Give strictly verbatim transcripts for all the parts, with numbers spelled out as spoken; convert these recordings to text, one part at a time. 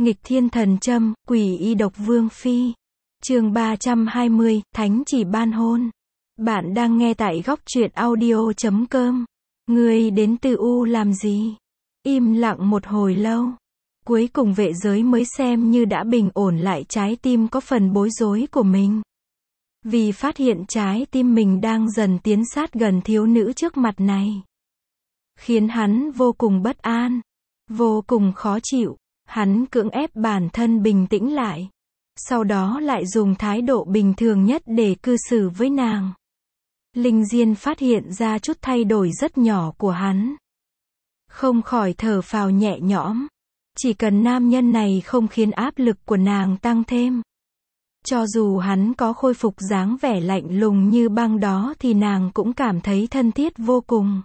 Nghịch thiên thần châm, quỷ y độc vương phi. Chương ba trăm hai mươi, Thánh chỉ ban hôn. Bạn đang nghe tại góc truyện audio chấm com. Ngươi đến từ U làm gì? Im lặng một hồi lâu. Cuối cùng vệ giới mới xem như đã bình ổn lại trái tim có phần bối rối của mình. Vì phát hiện trái tim mình đang dần tiến sát gần thiếu nữ trước mặt này. Khiến hắn vô cùng bất an. Vô cùng khó chịu. Hắn cưỡng ép bản thân bình tĩnh lại. Sau đó lại dùng thái độ bình thường nhất để cư xử với nàng. Linh Diên phát hiện ra chút thay đổi rất nhỏ của hắn. Không khỏi thở phào nhẹ nhõm. Chỉ cần nam nhân này không khiến áp lực của nàng tăng thêm. Cho dù hắn có khôi phục dáng vẻ lạnh lùng như băng đó thì nàng cũng cảm thấy thân thiết vô cùng.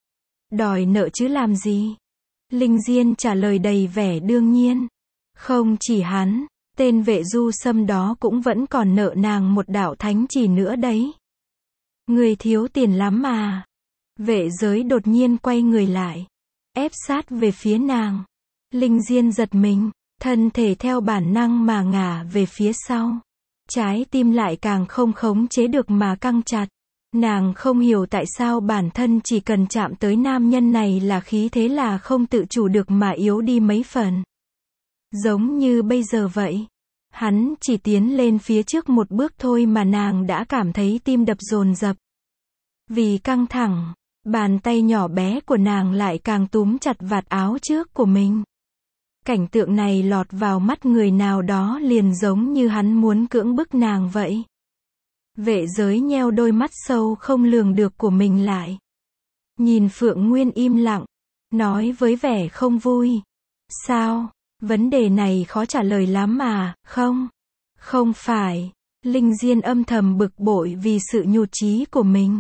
Đòi nợ chứ làm gì? Linh Diên trả lời đầy vẻ đương nhiên. Không chỉ hắn, tên vệ du sâm đó cũng vẫn còn nợ nàng một đạo thánh chỉ nữa đấy. Người thiếu tiền lắm mà. Vệ giới đột nhiên quay người lại. Ép sát về phía nàng. Linh Diên giật mình, thân thể theo bản năng mà ngả về phía sau. Trái tim lại càng không khống chế được mà căng chặt. Nàng không hiểu tại sao bản thân chỉ cần chạm tới nam nhân này là khí thế là không tự chủ được mà yếu đi mấy phần. Giống như bây giờ vậy. Hắn chỉ tiến lên phía trước một bước thôi mà nàng đã cảm thấy tim đập dồn dập. Vì căng thẳng, bàn tay nhỏ bé của nàng lại càng túm chặt vạt áo trước của mình. Cảnh tượng này lọt vào mắt người nào đó liền giống như hắn muốn cưỡng bức nàng vậy. Vệ giới nheo đôi mắt sâu không lường được của mình lại. Nhìn Phượng Nguyên im lặng, nói với vẻ không vui. Sao? Vấn đề này khó trả lời lắm mà, không? Không phải. Linh Diên âm thầm bực bội vì sự nhụt chí của mình.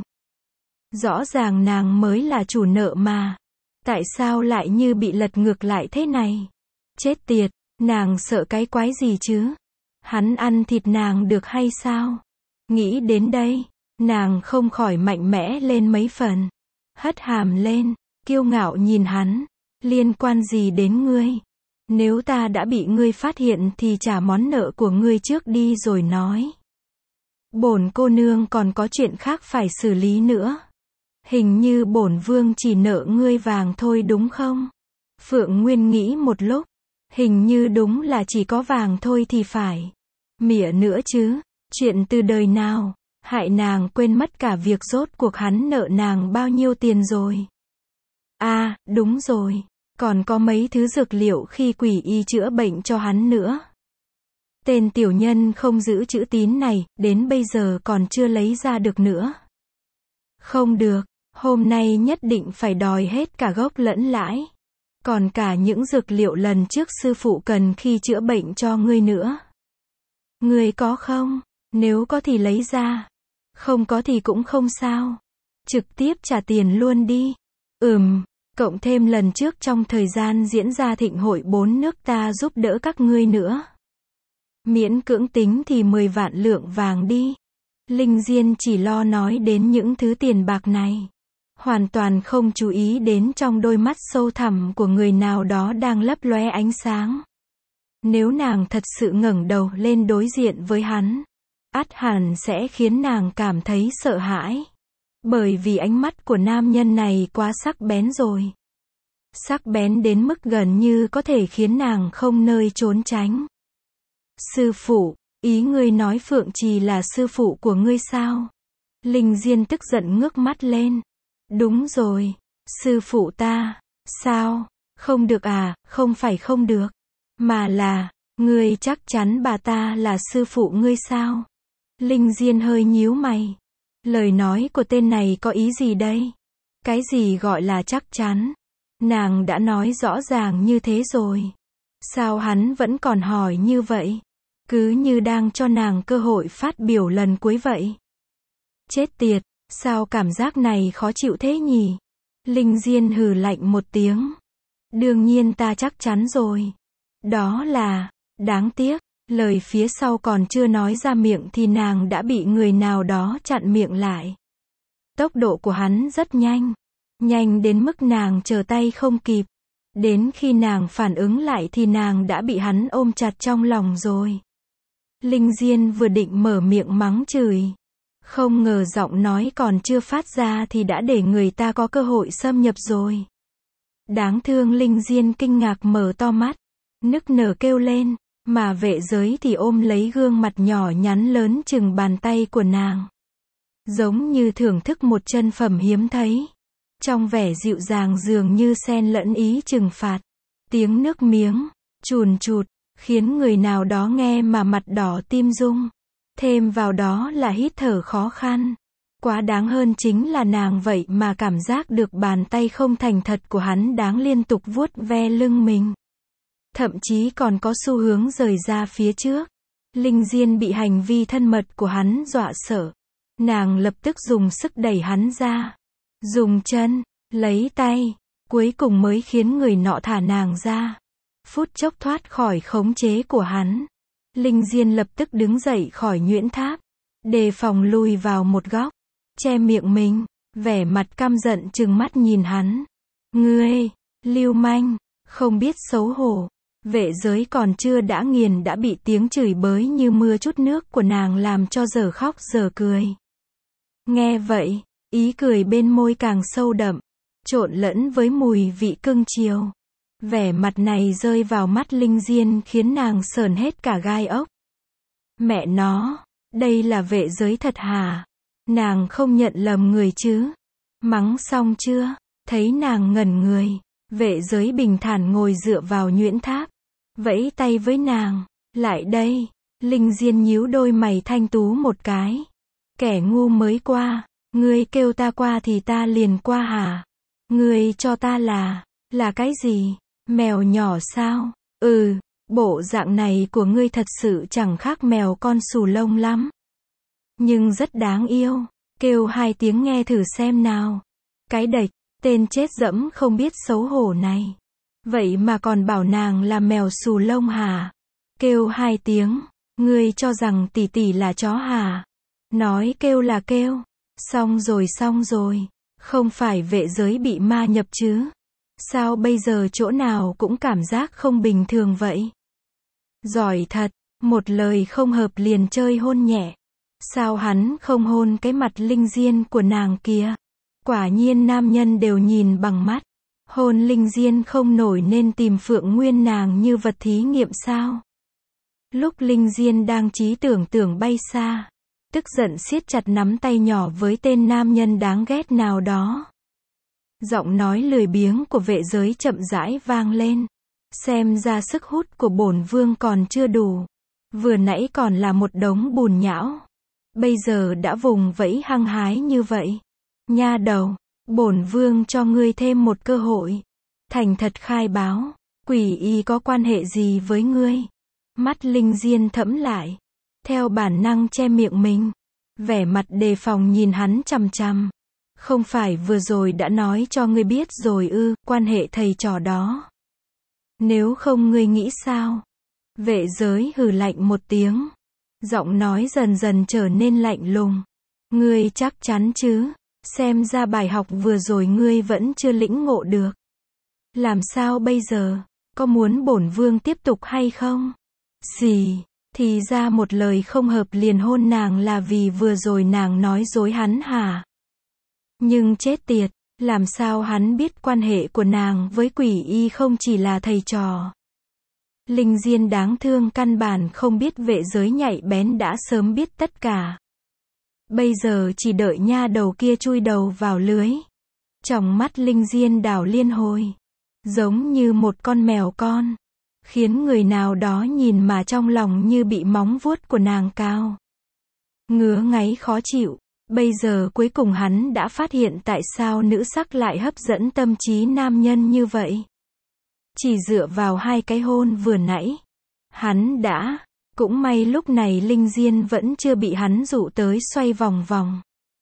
Rõ ràng nàng mới là chủ nợ mà. Tại sao lại như bị lật ngược lại thế này? Chết tiệt, nàng sợ cái quái gì chứ? Hắn ăn thịt nàng được hay sao? Nghĩ đến đây, nàng không khỏi mạnh mẽ lên mấy phần. Hất hàm lên, kiêu ngạo nhìn hắn. Liên quan gì đến ngươi? Nếu ta đã bị ngươi phát hiện thì trả món nợ của ngươi trước đi rồi nói. Bổn cô nương còn có chuyện khác phải xử lý nữa. Hình như bổn vương chỉ nợ ngươi vàng thôi đúng không? Phượng Nguyên nghĩ một lúc. Hình như đúng là chỉ có vàng thôi thì phải. Mỉa nữa chứ. Chuyện từ đời nào, hại nàng quên mất cả việc rốt cuộc hắn nợ nàng bao nhiêu tiền rồi. À, đúng rồi, còn có mấy thứ dược liệu khi quỷ y chữa bệnh cho hắn nữa. Tên tiểu nhân không giữ chữ tín này, đến bây giờ còn chưa lấy ra được nữa. Không được, hôm nay nhất định phải đòi hết cả gốc lẫn lãi. Còn cả những dược liệu lần trước sư phụ cần khi chữa bệnh cho ngươi nữa. Ngươi có không? Nếu có thì lấy ra. Không có thì cũng không sao. Trực tiếp trả tiền luôn đi. Ừm, cộng thêm lần trước trong thời gian diễn ra thịnh hội bốn nước ta giúp đỡ các ngươi nữa. Miễn cưỡng tính thì mười vạn lượng vàng đi. Linh Diên chỉ lo nói đến những thứ tiền bạc này. Hoàn toàn không chú ý đến trong đôi mắt sâu thẳm của người nào đó đang lấp lóe ánh sáng. Nếu nàng thật sự ngẩng đầu lên đối diện với hắn, ắt hẳn sẽ khiến nàng cảm thấy sợ hãi. Bởi vì ánh mắt của nam nhân này quá sắc bén rồi. Sắc bén đến mức gần như có thể khiến nàng không nơi trốn tránh. Sư phụ, ý ngươi nói Phượng Trì là sư phụ của ngươi sao? Linh Diên tức giận ngước mắt lên. Đúng rồi, sư phụ ta. Sao? Không được à? Không phải không được. Mà là, ngươi chắc chắn bà ta là sư phụ ngươi sao? Linh Diên hơi nhíu mày. Lời nói của tên này có ý gì đây? Cái gì gọi là chắc chắn? Nàng đã nói rõ ràng như thế rồi. Sao hắn vẫn còn hỏi như vậy? Cứ như đang cho nàng cơ hội phát biểu lần cuối vậy. Chết tiệt, sao cảm giác này khó chịu thế nhỉ? Linh Diên hừ lạnh một tiếng. Đương nhiên ta chắc chắn rồi. Đó là, đáng tiếc. Lời phía sau còn chưa nói ra miệng thì nàng đã bị người nào đó chặn miệng lại. Tốc độ của hắn rất nhanh. Nhanh đến mức nàng trở tay không kịp. Đến khi nàng phản ứng lại thì nàng đã bị hắn ôm chặt trong lòng rồi. Linh Diên vừa định mở miệng mắng chửi. Không ngờ giọng nói còn chưa phát ra thì đã để người ta có cơ hội xâm nhập rồi. Đáng thương Linh Diên kinh ngạc mở to mắt, nức nở kêu lên, mà vệ giới thì ôm lấy gương mặt nhỏ nhắn lớn chừng bàn tay của nàng. Giống như thưởng thức một chân phẩm hiếm thấy. Trong vẻ dịu dàng dường như xen lẫn ý trừng phạt. Tiếng nước miếng, chùn chụt, khiến người nào đó nghe mà mặt đỏ tim rung. Thêm vào đó là hít thở khó khăn. Quá đáng hơn chính là nàng vậy mà cảm giác được bàn tay không thành thật của hắn đang liên tục vuốt ve lưng mình. Thậm chí còn có xu hướng rời ra phía trước. Linh Diên bị hành vi thân mật của hắn dọa sợ. Nàng lập tức dùng sức đẩy hắn ra. Dùng chân, lấy tay, cuối cùng mới khiến người nọ thả nàng ra. Phút chốc thoát khỏi khống chế của hắn. Linh Diên lập tức đứng dậy khỏi nhuyễn tháp. Đề phòng lùi vào một góc. Che miệng mình, vẻ mặt căm giận trừng mắt nhìn hắn. Ngươi, lưu manh, không biết xấu hổ. Vệ giới còn chưa đã nghiền đã bị tiếng chửi bới như mưa chút nước của nàng làm cho dở khóc dở cười. Nghe vậy, ý cười bên môi càng sâu đậm, trộn lẫn với mùi vị cưng chiều. Vẻ mặt này rơi vào mắt Linh Diên khiến nàng sởn hết cả gai ốc. Mẹ nó, đây là vệ giới thật hả? Nàng không nhận lầm người chứ? Mắng xong chưa? Thấy nàng ngẩn người, vệ giới bình thản ngồi dựa vào nhuyễn tháp, vẫy tay với nàng. Lại đây. Linh Diên nhíu đôi mày thanh tú một cái. Kẻ ngu mới qua, ngươi kêu ta qua thì ta liền qua hả? Ngươi cho ta là, là cái gì? Mèo nhỏ sao? Ừ, bộ dạng này của ngươi thật sự chẳng khác mèo con xù lông lắm. Nhưng rất đáng yêu. Kêu hai tiếng nghe thử xem nào. Cái đệch, tên chết dẫm không biết xấu hổ này. Vậy mà còn bảo nàng là mèo xù lông hả? Kêu hai tiếng, ngươi cho rằng tỷ tỷ là chó hả? Nói kêu là kêu. Xong rồi xong rồi. Không phải vệ giới bị ma nhập chứ? Sao bây giờ chỗ nào cũng cảm giác không bình thường vậy? Giỏi thật, một lời không hợp liền chơi hôn nhẹ. Sao hắn không hôn cái mặt Linh Diên của nàng kia? Quả nhiên nam nhân đều nhìn bằng mắt. Hôn Linh Diên không nổi nên tìm Phượng Nguyên nàng như vật thí nghiệm sao? Lúc Linh Diên đang trí tưởng tưởng bay xa, tức giận siết chặt nắm tay nhỏ với tên nam nhân đáng ghét nào đó. Giọng nói lười biếng của vệ giới chậm rãi vang lên. Xem ra sức hút của bổn vương còn chưa đủ. Vừa nãy còn là một đống bùn nhão. Bây giờ đã vùng vẫy hăng hái như vậy. Nha đầu, bổn vương cho ngươi thêm một cơ hội. Thành thật khai báo, quỷ y có quan hệ gì với ngươi? Mắt Linh Diên thẫm lại. Theo bản năng che miệng mình. Vẻ mặt đề phòng nhìn hắn chằm chằm. Không phải vừa rồi đã nói cho ngươi biết rồi ư, quan hệ thầy trò đó. Nếu không ngươi nghĩ sao? Vệ giới hừ lạnh một tiếng. Giọng nói dần dần trở nên lạnh lùng. Ngươi chắc chắn chứ? Xem ra bài học vừa rồi ngươi vẫn chưa lĩnh ngộ được. Làm sao bây giờ? Có muốn bổn vương tiếp tục hay không? Gì? Thì ra một lời không hợp liền hôn nàng là vì vừa rồi nàng nói dối hắn hả? Nhưng chết tiệt, làm sao hắn biết quan hệ của nàng với quỷ y không chỉ là thầy trò? Linh Diên đáng thương căn bản không biết vệ giới nhạy bén đã sớm biết tất cả. Bây giờ chỉ đợi nha đầu kia chui đầu vào lưới. Trong mắt Linh Diên đảo liên hồi. Giống như một con mèo con. Khiến người nào đó nhìn mà trong lòng như bị móng vuốt của nàng cào. Ngứa ngáy khó chịu. Bây giờ cuối cùng hắn đã phát hiện tại sao nữ sắc lại hấp dẫn tâm trí nam nhân như vậy. Chỉ dựa vào hai cái hôn vừa nãy. Hắn đã, cũng may lúc này Linh Diên vẫn chưa bị hắn dụ tới xoay vòng vòng.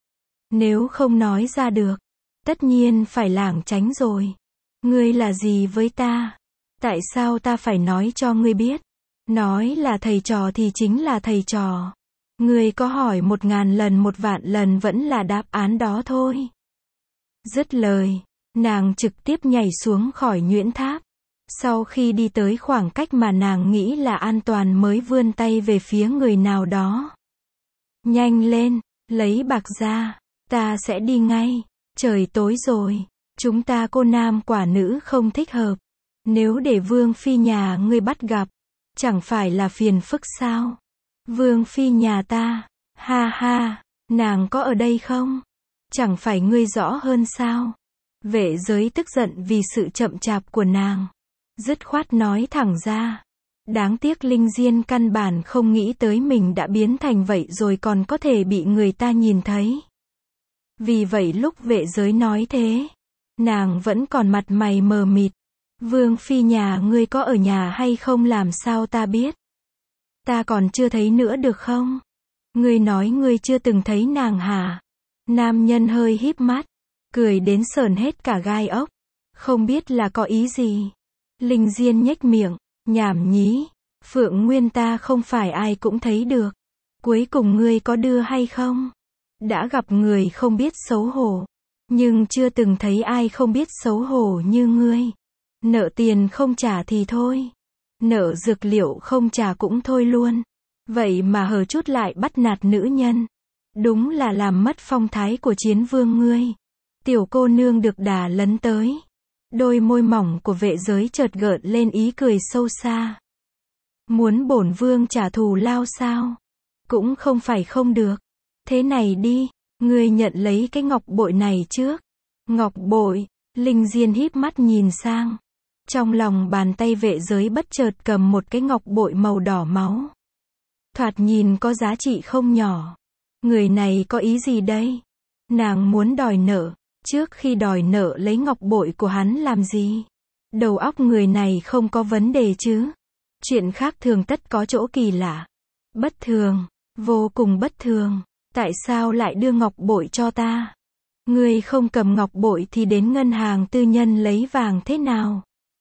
Nếu không nói ra được, tất nhiên phải lảng tránh rồi. Ngươi là gì với ta? Tại sao ta phải nói cho ngươi biết? Nói là thầy trò thì chính là thầy trò. Ngươi có hỏi một ngàn lần một vạn lần vẫn là đáp án đó thôi. Dứt lời, Nàng trực tiếp nhảy xuống khỏi nhuyễn tháp. Sau khi đi tới khoảng cách mà nàng nghĩ là an toàn mới vươn tay về phía người nào đó. Nhanh lên, lấy bạc ra, ta sẽ đi ngay. Trời tối rồi, chúng ta cô nam quả nữ không thích hợp. Nếu để Vương Phi nhà ngươi bắt gặp, chẳng phải là phiền phức sao? Vương Phi nhà ta, ha ha, nàng có ở đây không? Chẳng phải ngươi rõ hơn sao? Vệ giới tức giận vì sự chậm chạp của nàng. Dứt khoát nói thẳng ra. Đáng tiếc Linh Diên căn bản không nghĩ tới mình đã biến thành vậy rồi còn có thể bị người ta nhìn thấy. Vì vậy lúc vệ giới nói thế, nàng vẫn còn mặt mày mờ mịt. Vương Phi nhà ngươi có ở nhà hay không làm sao ta biết? Ta còn chưa thấy nữa được không? Ngươi nói ngươi chưa từng thấy nàng hả? Nam nhân hơi híp mắt, cười đến sởn hết cả gai ốc. Không biết là có ý gì? Linh Diên nhếch miệng, nhảm nhí. Phượng Nguyên ta không phải ai cũng thấy được. Cuối cùng ngươi có đưa hay không? Đã gặp người không biết xấu hổ, nhưng chưa từng thấy ai không biết xấu hổ như ngươi. Nợ tiền không trả thì thôi. Nợ dược liệu không trả cũng thôi luôn. Vậy mà hở chút lại bắt nạt nữ nhân. Đúng là làm mất phong thái của chiến vương ngươi. Tiểu cô nương được đà lấn tới. Đôi môi mỏng của vệ giới chợt gợn lên ý cười sâu xa. Muốn bổn vương trả thù lao sao? Cũng không phải không được. Thế này đi, ngươi nhận lấy cái ngọc bội này trước. Ngọc bội, Linh Diên híp mắt nhìn sang. Trong lòng bàn tay vệ giới bất chợt cầm một cái ngọc bội màu đỏ máu. Thoạt nhìn có giá trị không nhỏ. Người này có ý gì đây? Nàng muốn đòi nợ. Trước khi đòi nợ lấy ngọc bội của hắn làm gì? Đầu óc người này không có vấn đề chứ? Chuyện khác thường tất có chỗ kỳ lạ. Bất thường, vô cùng bất thường. Tại sao lại đưa ngọc bội cho ta? Ngươi không cầm ngọc bội thì đến ngân hàng tư nhân lấy vàng thế nào?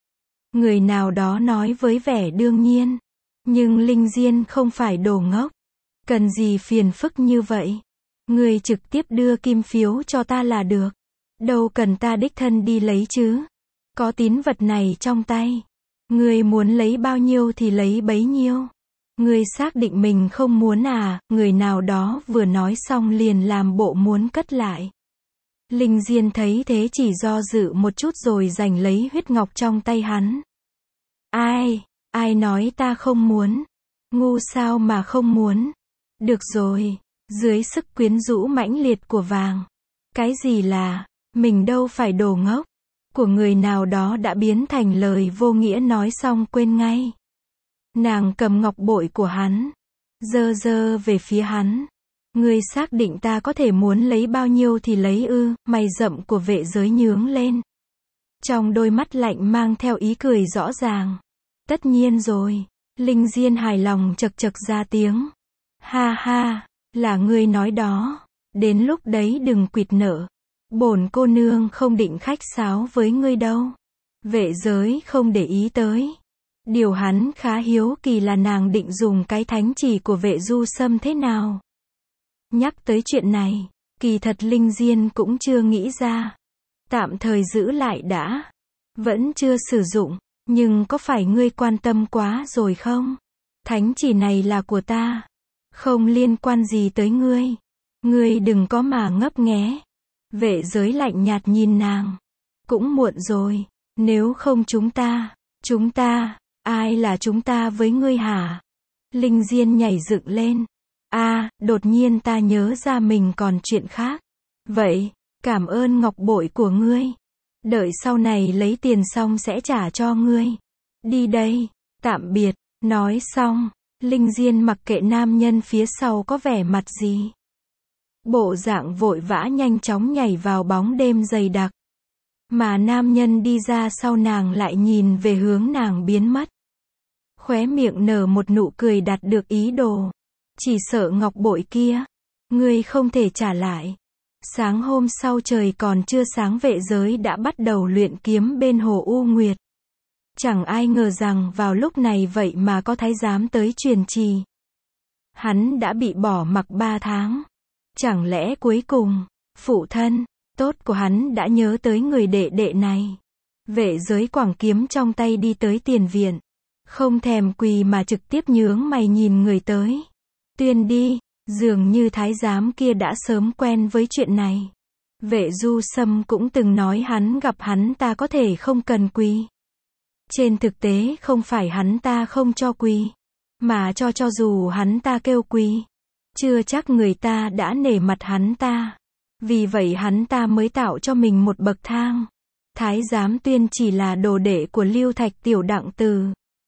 Người nào đó nói với vẻ đương nhiên. Nhưng Linh Diên không phải đồ ngốc. Cần gì phiền phức như vậy? Ngươi trực tiếp đưa kim phiếu cho ta là được. Đâu cần ta đích thân đi lấy chứ? Có tín vật này trong tay. Ngươi muốn lấy bao nhiêu thì lấy bấy nhiêu. Ngươi xác định mình không muốn à? Người nào đó vừa nói xong liền làm bộ muốn cất lại. Linh Diên thấy thế chỉ do dự một chút rồi giành lấy huyết ngọc trong tay hắn. Ai? Ai nói ta không muốn? Ngu sao mà không muốn? Được rồi. Dưới sức quyến rũ mãnh liệt của vàng. Cái gì là, mình đâu phải đồ ngốc. Của người nào đó đã biến thành lời vô nghĩa nói xong quên ngay. Nàng cầm ngọc bội của hắn. Dơ dơ về phía hắn. Ngươi xác định ta có thể muốn lấy bao nhiêu thì lấy ư? Mày rậm của vệ giới nhướng lên. Trong đôi mắt lạnh mang theo ý cười rõ ràng. Tất nhiên rồi. Linh Diên hài lòng chật chật ra tiếng. Ha ha, là ngươi nói đó. Đến lúc đấy đừng quỵt nợ. Bổn cô nương không định khách sáo với ngươi đâu. Vệ giới không để ý tới. Điều hắn khá hiếu kỳ là nàng định dùng cái thánh chỉ của vệ du sâm thế nào. Nhắc tới chuyện này, kỳ thật Linh Diên cũng chưa nghĩ ra. Tạm thời giữ lại đã. Vẫn chưa sử dụng, nhưng có phải ngươi quan tâm quá rồi không? Thánh chỉ này là của ta. Không liên quan gì tới ngươi. Ngươi đừng có mà ngấp nghé. Vệ giới lạnh nhạt nhìn nàng. Cũng muộn rồi. Nếu không chúng ta, chúng ta, ai là chúng ta với ngươi hả? Linh Diên nhảy dựng lên. À, đột nhiên ta nhớ ra mình còn chuyện khác. Vậy, cảm ơn ngọc bội của ngươi. Đợi sau này lấy tiền xong sẽ trả cho ngươi. Đi đây, tạm biệt. Nói xong, Linh Diên mặc kệ nam nhân phía sau có vẻ mặt gì. Bộ dạng vội vã nhanh chóng nhảy vào bóng đêm dày đặc. Mà nam nhân đi ra sau nàng lại nhìn về hướng nàng biến mất. Khóe miệng nở một nụ cười đạt được ý đồ. Chỉ sợ ngọc bội kia, ngươi không thể trả lại. Sáng hôm sau trời còn chưa sáng vệ giới đã bắt đầu luyện kiếm bên hồ U Nguyệt. Chẳng ai ngờ rằng vào lúc này vậy mà có thái giám tới truyền trì. Hắn đã bị bỏ mặc ba tháng. Chẳng lẽ cuối cùng, phụ thân, tốt của hắn đã nhớ tới người đệ đệ này. Vệ giới quẳng kiếm trong tay đi tới tiền viện. Không thèm quỳ mà trực tiếp nhướng mày nhìn người tới. Tuyên đi, dường như thái giám kia đã sớm quen với chuyện này. Vệ Du Sâm cũng từng nói hắn gặp hắn ta có thể không cần quỳ. Trên thực tế không phải hắn ta không cho quỳ, mà cho cho dù hắn ta kêu quỳ, chưa chắc người ta đã nể mặt hắn ta. Vì vậy hắn ta mới tạo cho mình một bậc thang. Thái giám Tuyên chỉ là đồ đệ của Lưu Thạch Tiểu Đặng Từ.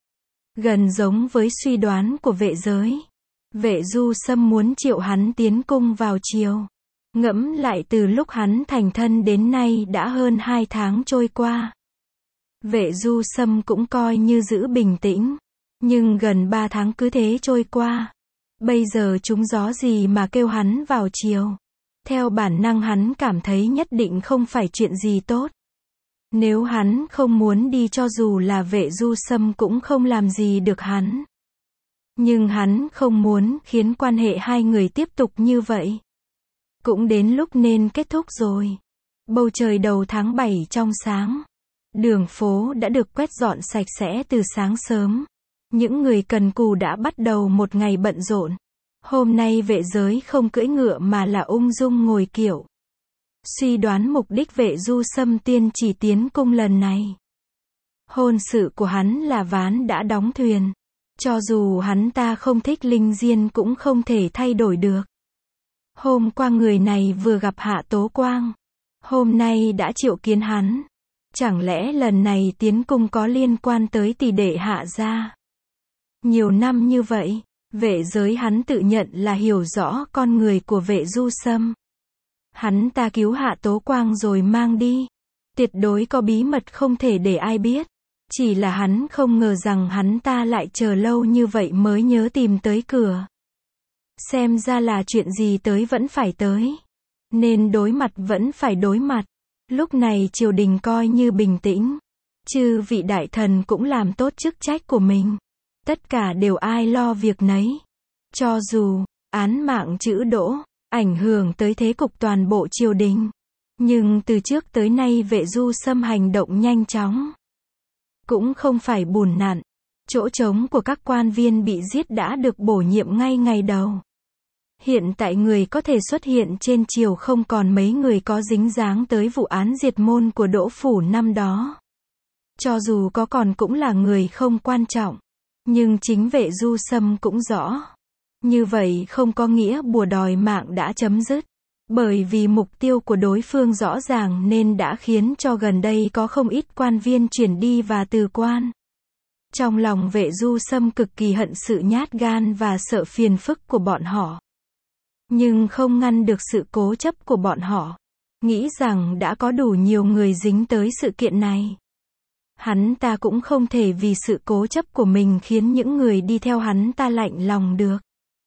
Gần giống với suy đoán của vệ giới. Vệ Du Sâm muốn triệu hắn tiến cung vào triều. Ngẫm lại từ lúc hắn thành thân đến nay đã hơn hai tháng trôi qua. Vệ Du Sâm cũng coi như giữ bình tĩnh. Nhưng gần ba tháng cứ thế trôi qua. Bây giờ trúng gió gì mà kêu hắn vào triều. Theo bản năng hắn cảm thấy nhất định không phải chuyện gì tốt. Nếu hắn không muốn đi cho dù là Vệ Du Sâm cũng không làm gì được hắn. Nhưng hắn không muốn khiến quan hệ hai người tiếp tục như vậy. Cũng đến lúc nên kết thúc rồi. Bầu trời đầu tháng bảy trong sáng. Đường phố đã được quét dọn sạch sẽ từ sáng sớm. Những người cần cù đã bắt đầu một ngày bận rộn. Hôm nay vệ giới không cưỡi ngựa mà là ung dung ngồi kiệu. Suy đoán mục đích Vệ Du Sâm tiên chỉ tiến cung lần này. Hôn sự của hắn là ván đã đóng thuyền. Cho dù hắn ta không thích Linh Diên cũng không thể thay đổi được. Hôm qua người này vừa gặp Hạ Tố Quang. Hôm nay đã triệu kiến hắn. Chẳng lẽ lần này tiến cung có liên quan tới tỷ đệ Hạ gia? Nhiều năm như vậy, vệ giới hắn tự nhận là hiểu rõ con người của Vệ Du Sâm. Hắn ta cứu Hạ Tố Quang rồi mang đi. Tuyệt đối có bí mật không thể để ai biết. Chỉ là hắn không ngờ rằng hắn ta lại chờ lâu như vậy mới nhớ tìm tới cửa. Xem ra là chuyện gì tới vẫn phải tới. Nên đối mặt vẫn phải đối mặt. Lúc này triều đình coi như bình tĩnh. Chư vị đại thần cũng làm tốt chức trách của mình. Tất cả đều ai lo việc nấy. Cho dù án mạng chữ đỗ ảnh hưởng tới thế cục toàn bộ triều đình. Nhưng từ trước tới nay Vệ Du Sâm hành động nhanh chóng. Cũng không phải bùn nặn. Chỗ trống của các quan viên bị giết đã được bổ nhiệm ngay ngày đầu. Hiện tại người có thể xuất hiện trên triều không còn mấy người có dính dáng tới vụ án diệt môn của Đỗ Phủ năm đó. Cho dù có còn cũng là người không quan trọng. Nhưng chính Vệ Du Sâm cũng rõ. Như vậy không có nghĩa bùa đòi mạng đã chấm dứt. Bởi vì mục tiêu của đối phương rõ ràng nên đã khiến cho gần đây có không ít quan viên chuyển đi và từ quan. Trong lòng Vệ Du Sâm cực kỳ hận sự nhát gan và sợ phiền phức của bọn họ. Nhưng không ngăn được sự cố chấp của bọn họ. Nghĩ rằng đã có đủ nhiều người dính tới sự kiện này. Hắn ta cũng không thể vì sự cố chấp của mình khiến những người đi theo hắn ta lạnh lòng được.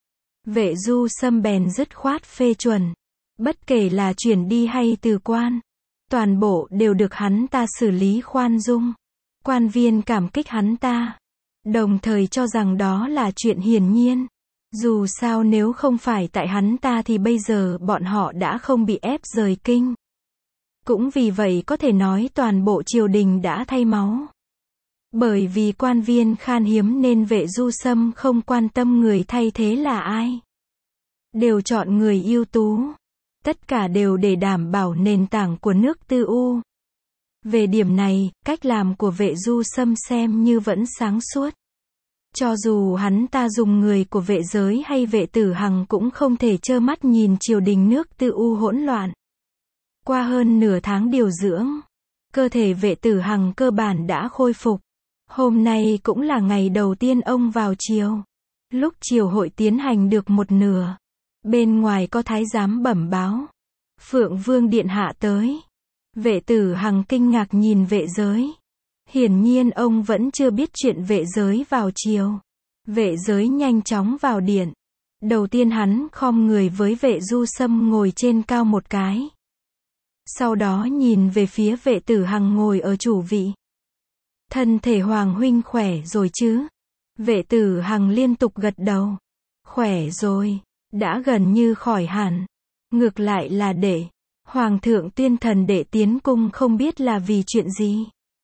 Vệ Du Sâm bèn dứt khoát phê chuẩn. Bất kể là chuyển đi hay từ quan. Toàn bộ đều được hắn ta xử lý khoan dung. Quan viên cảm kích hắn ta. Đồng thời cho rằng đó là chuyện hiển nhiên. Dù sao nếu không phải tại hắn ta thì bây giờ bọn họ đã không bị ép rời kinh. Cũng vì vậy có thể nói toàn bộ triều đình đã thay máu. Bởi vì quan viên khan hiếm nên Vệ Du Sâm không quan tâm người thay thế là ai. Đều chọn người ưu tú. Tất cả đều để đảm bảo nền tảng của nước Tư U. Về điểm này, cách làm của Vệ Du Sâm xem như vẫn sáng suốt. Cho dù hắn ta dùng người của vệ giới hay Vệ Tử Hằng cũng không thể trơ mắt nhìn triều đình nước Tư U hỗn loạn. Qua hơn nửa tháng điều dưỡng, cơ thể Vệ Tử Hằng cơ bản đã khôi phục. Hôm nay cũng là ngày đầu tiên ông vào triều. Lúc triều hội tiến hành được một nửa, bên ngoài có thái giám bẩm báo. Phượng Vương Điện Hạ tới. Vệ Tử Hằng kinh ngạc nhìn vệ giới. Hiển nhiên ông vẫn chưa biết chuyện vệ giới vào triều. Vệ giới nhanh chóng vào điện. Đầu tiên hắn khom người với Vệ Du Sâm ngồi trên cao một cái. Sau đó nhìn về phía Vệ Tử Hằng ngồi ở chủ vị. Thân thể Hoàng huynh khỏe rồi chứ? Vệ Tử Hằng liên tục gật đầu. Khỏe rồi, đã gần như khỏi hẳn. Ngược lại là để Hoàng thượng tuyên thần đệ tiến cung không biết là vì chuyện gì.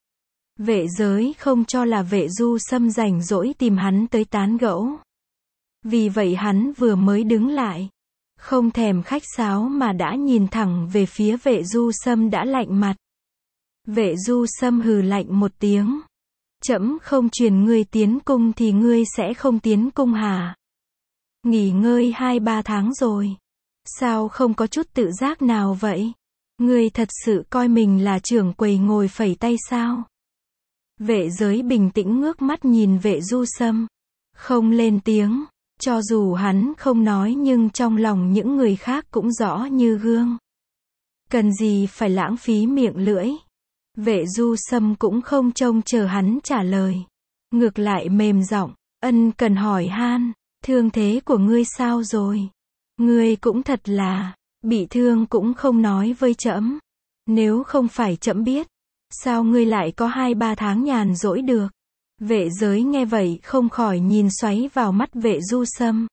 Vệ giới không cho là Vệ Du Sâm rảnh rỗi tìm hắn tới tán gẫu. Vì vậy hắn vừa mới đứng lại, không thèm khách sáo mà đã nhìn thẳng về phía Vệ Du Sâm đã lạnh mặt. Vệ Du Sâm hừ lạnh một tiếng. Trẫm không truyền ngươi tiến cung thì ngươi sẽ không tiến cung hả? Nghỉ ngơi hai ba tháng rồi. Sao không có chút tự giác nào vậy? Ngươi thật sự coi mình là trưởng quầy ngồi phẩy tay sao? Vệ giới bình tĩnh ngước mắt nhìn Vệ Du Sâm. Không lên tiếng. Cho dù hắn không nói nhưng trong lòng những người khác cũng rõ như gương. Cần gì phải lãng phí miệng lưỡi. Vệ Du Sâm cũng không trông chờ hắn trả lời. Ngược lại mềm giọng, ân cần hỏi han, thương thế của ngươi sao rồi? Ngươi cũng thật là, bị thương cũng không nói với trẫm. Nếu không phải trẫm biết, sao ngươi lại có hai ba tháng nhàn rỗi được? Vệ giới nghe vậy không khỏi nhìn xoáy vào mắt Vệ Du Sâm.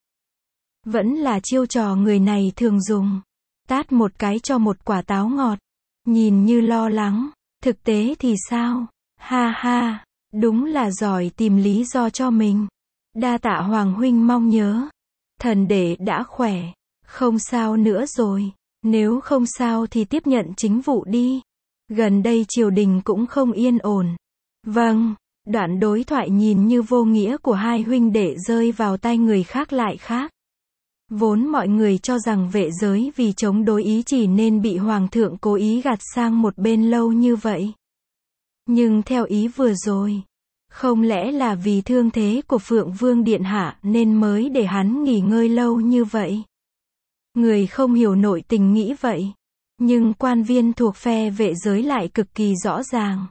Vẫn là chiêu trò người này thường dùng. Tát một cái cho một quả táo ngọt. Nhìn như lo lắng. Thực tế thì sao? Ha ha, đúng là giỏi tìm lý do cho mình. Đa tạ Hoàng huynh mong nhớ. Thần đệ đã khỏe. Không sao nữa rồi. Nếu không sao thì tiếp nhận chính vụ đi. Gần đây triều đình cũng không yên ổn. Vâng. Đoạn đối thoại nhìn như vô nghĩa của hai huynh đệ rơi vào tay người khác lại khác. Vốn mọi người cho rằng Vệ giới vì chống đối ý chỉ nên bị Hoàng thượng cố ý gạt sang một bên lâu như vậy. Nhưng theo ý vừa rồi, không lẽ là vì thương thế của Phượng Vương Điện Hạ nên mới để hắn nghỉ ngơi lâu như vậy? Người không hiểu nội tình nghĩ vậy. Nhưng quan viên thuộc phe Vệ giới lại cực kỳ rõ ràng.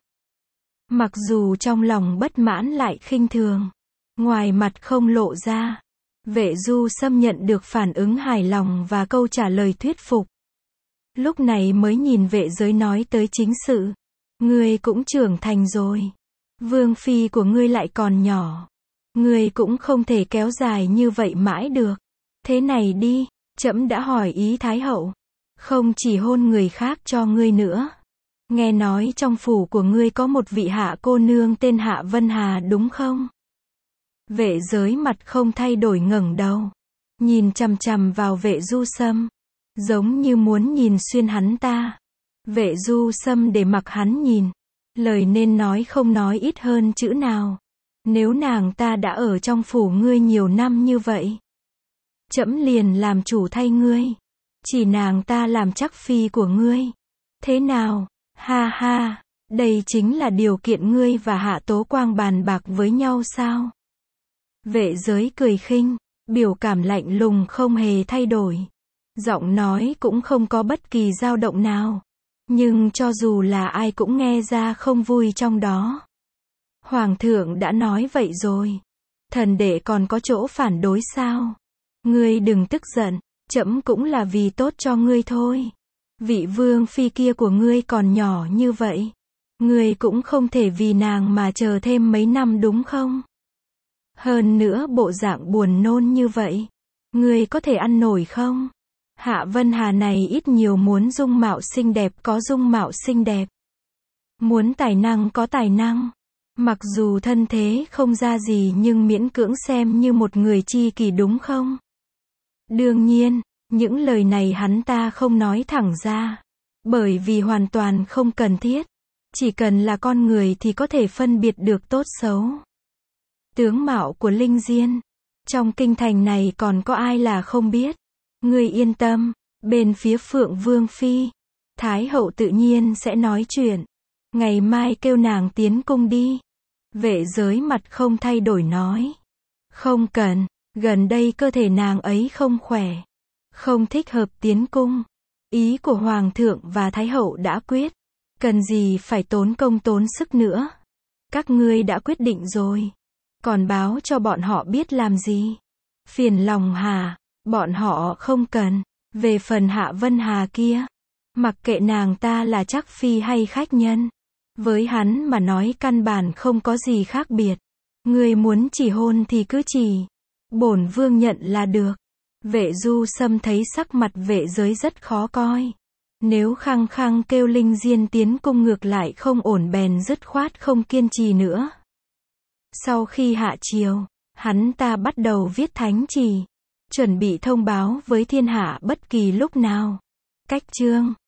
Mặc dù trong lòng bất mãn lại khinh thường, ngoài mặt không lộ ra. Vệ Du Sâm nhận được phản ứng hài lòng và câu trả lời thuyết phục. Lúc này mới nhìn Vệ giới nói tới chính sự. Ngươi cũng trưởng thành rồi. Vương phi của ngươi lại còn nhỏ. Ngươi cũng không thể kéo dài như vậy mãi được. Thế này đi, trẫm đã hỏi ý Thái hậu. Không chỉ hôn người khác cho ngươi nữa. Nghe nói trong phủ của ngươi có một vị hạ cô nương tên Hạ Vân Hà đúng không? Vệ giới mặt không thay đổi ngẩng đầu. Nhìn chằm chằm vào Vệ Du Sâm. Giống như muốn nhìn xuyên hắn ta. Vệ Du Sâm để mặc hắn nhìn. Lời nên nói không nói ít hơn chữ nào. Nếu nàng ta đã ở trong phủ ngươi nhiều năm như vậy, trẫm liền làm chủ thay ngươi. Chỉ nàng ta làm chắc phi của ngươi. Thế nào? Ha ha, đây chính là điều kiện ngươi và Hạ Tố Quang bàn bạc với nhau sao? Vệ giới cười khinh, biểu cảm lạnh lùng không hề thay đổi. Giọng nói cũng không có bất kỳ dao động nào. Nhưng cho dù là ai cũng nghe ra không vui trong đó. Hoàng thượng đã nói vậy rồi. Thần đệ còn có chỗ phản đối sao? Ngươi đừng tức giận, trẫm cũng là vì tốt cho ngươi thôi. Vị vương phi kia của ngươi còn nhỏ như vậy. Ngươi cũng không thể vì nàng mà chờ thêm mấy năm đúng không? Hơn nữa bộ dạng buồn nôn như vậy. Ngươi có thể ăn nổi không? Hạ Vân Hà này ít nhiều muốn dung mạo xinh đẹp có dung mạo xinh đẹp. Muốn tài năng có tài năng. Mặc dù thân thế không ra gì nhưng miễn cưỡng xem như một người tri kỷ đúng không? Đương nhiên, những lời này hắn ta không nói thẳng ra. Bởi vì hoàn toàn không cần thiết. Chỉ cần là con người thì có thể phân biệt được tốt xấu. Tướng mạo của Linh Diên. Trong kinh thành này còn có ai là không biết. Ngươi yên tâm, bên phía Phượng Vương Phi, Thái hậu tự nhiên sẽ nói chuyện. Ngày mai kêu nàng tiến cung đi. Vệ giới mặt không thay đổi nói. Không cần, gần đây cơ thể nàng ấy không khỏe. Không thích hợp tiến cung. Ý của Hoàng thượng và Thái hậu đã quyết. Cần gì phải tốn công tốn sức nữa. Các ngươi đã quyết định rồi. Còn báo cho bọn họ biết làm gì? Phiền lòng hà. Bọn họ không cần. Về phần Hạ Vân Hà kia, mặc kệ nàng ta là trắc phi hay khách nhân, với hắn mà nói căn bản không có gì khác biệt. Ngươi muốn chỉ hôn thì cứ chỉ. Bổn vương nhận là được. Vệ Du Sâm thấy sắc mặt vệ giới rất khó coi. Nếu khăng khăng kêu Linh Diên tiến cung ngược lại không ổn bèn dứt khoát không kiên trì nữa. Sau khi hạ triều, hắn ta bắt đầu viết thánh chỉ, chuẩn bị thông báo với thiên hạ bất kỳ lúc nào. Cách chương